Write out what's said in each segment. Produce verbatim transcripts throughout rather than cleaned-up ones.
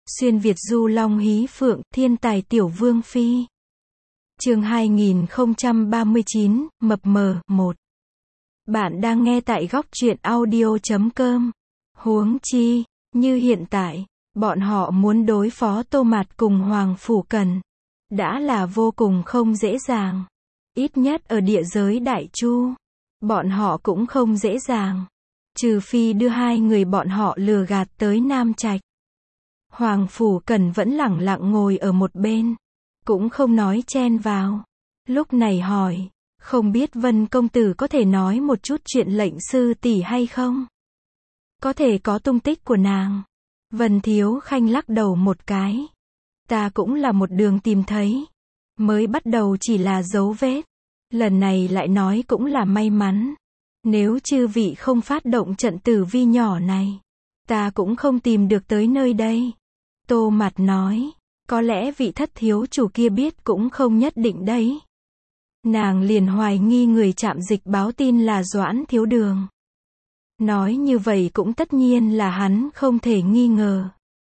Xuyên Việt du long hí phượng, thiên tài tiểu vương phi. Chương hai nghìn không trăm ba mươi chín, mập mờ, một. Bạn đang nghe tại góc truyện audio chấm com. Huống chi, như hiện tại, bọn họ muốn đối phó Tô Mạt cùng Hoàng Phủ Cần, đã là vô cùng không dễ dàng. Ít nhất ở địa giới Đại Chu, bọn họ cũng không dễ dàng. Trừ phi đưa hai người bọn họ lừa gạt tới Nam Trạch. Hoàng Phủ Cần vẫn lẳng lặng ngồi ở một bên, cũng không nói chen vào. Lúc này hỏi, không biết Vân công tử có thể nói một chút chuyện lệnh sư tỷ hay không? Có thể có tung tích của nàng. Vân Thiếu Khanh lắc đầu một cái. Ta cũng là một đường tìm thấy. Mới bắt đầu chỉ là dấu vết. Lần này lại nói cũng là may mắn. Nếu chư vị không phát động trận tử vi nhỏ này, ta cũng không tìm được tới nơi đây. Tô Mạt nói, có lẽ vị thất thiếu chủ kia biết cũng không nhất định đấy. Nàng liền hoài nghi người trạm dịch báo tin là Doãn Thiếu Đường. Nói như vậy cũng tất nhiên là hắn không thể nghi ngờ.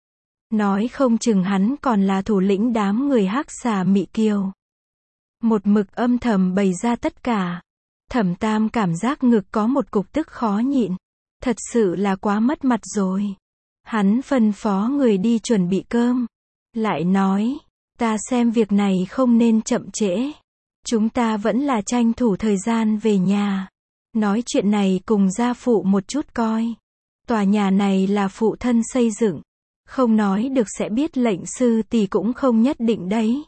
Nói không chừng hắn còn là thủ lĩnh đám người Hắc Xà Mị Kiều. Một mực âm thầm bày ra tất cả. Thẩm Tam cảm giác ngực có một cục tức khó nhịn. Thật sự là quá mất mặt rồi. Hắn phân phó người đi chuẩn bị cơm. Lại nói, ta xem việc này không nên chậm trễ. Chúng ta vẫn là tranh thủ thời gian về nhà. Nói chuyện này cùng gia phụ một chút coi. Tòa nhà này là phụ thân xây dựng. Không nói được sẽ biết lệnh sư tỷ cũng không nhất định đấy.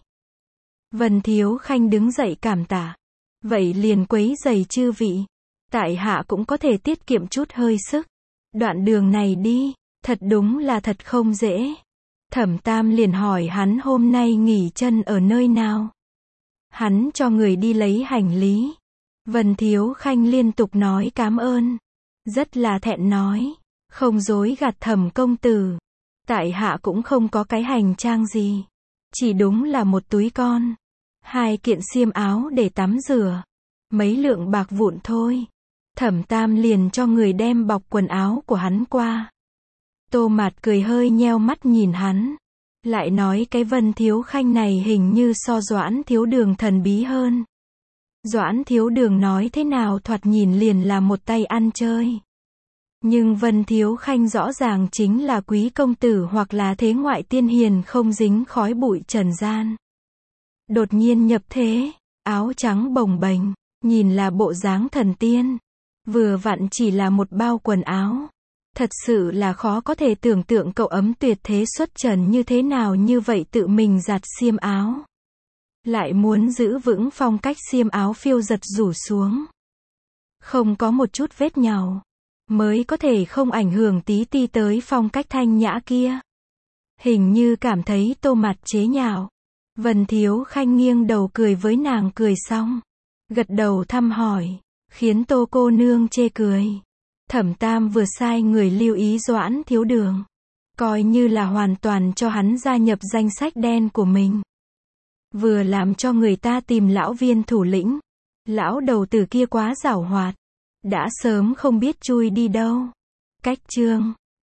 Vân Thiếu Khanh đứng dậy cảm tạ. Vậy liền quấy giày chư vị. Tại hạ cũng có thể tiết kiệm chút hơi sức. Đoạn đường này đi, thật đúng là thật không dễ. Thẩm Tam liền hỏi hắn hôm nay nghỉ chân ở nơi nào. Hắn cho người đi lấy hành lý. Vân Thiếu Khanh liên tục nói cám ơn. Rất là thẹn nói. Không dối gạt Thẩm công tử. Tại hạ cũng không có cái hành trang gì. Chỉ đúng là một túi con. Hai kiện xiêm áo để tắm rửa. Mấy lượng bạc vụn thôi. Thẩm Tam liền cho người đem bọc quần áo của hắn qua. Tô Mạt cười hơi nheo mắt nhìn hắn. Lại nói cái Vân Thiếu Khanh này hình như so Doãn Thiếu Đường thần bí hơn. Doãn Thiếu Đường nói thế nào thoạt nhìn liền là một tay ăn chơi. Nhưng Vân Thiếu Khanh rõ ràng chính là quý công tử hoặc là thế ngoại tiên hiền không dính khói bụi trần gian. Đột nhiên nhập thế, áo trắng bồng bềnh, nhìn là bộ dáng thần tiên. Vừa vặn chỉ là một bao quần áo. Thật sự là khó có thể tưởng tượng cậu ấm tuyệt thế xuất trần như thế nào như vậy tự mình giặt xiêm áo. Lại muốn giữ vững phong cách xiêm áo phiêu giật rủ xuống. Không có một chút vết nhàu. Mới có thể không ảnh hưởng tí ti tới phong cách thanh nhã kia. Hình như cảm thấy Tô Mạt chế nhạo. Vân Thiếu Khanh nghiêng đầu cười với nàng cười xong. Gật đầu thăm hỏi. Khiến Tô cô nương chê cười. Thẩm Tam vừa sai người lưu ý Doãn Thiếu Đường. Coi như là hoàn toàn cho hắn gia nhập danh sách đen của mình. Vừa làm cho người ta tìm lão viên thủ lĩnh. Lão đầu tử kia quá giảo hoạt. Đã sớm không biết chui đi đâu. Cách chương.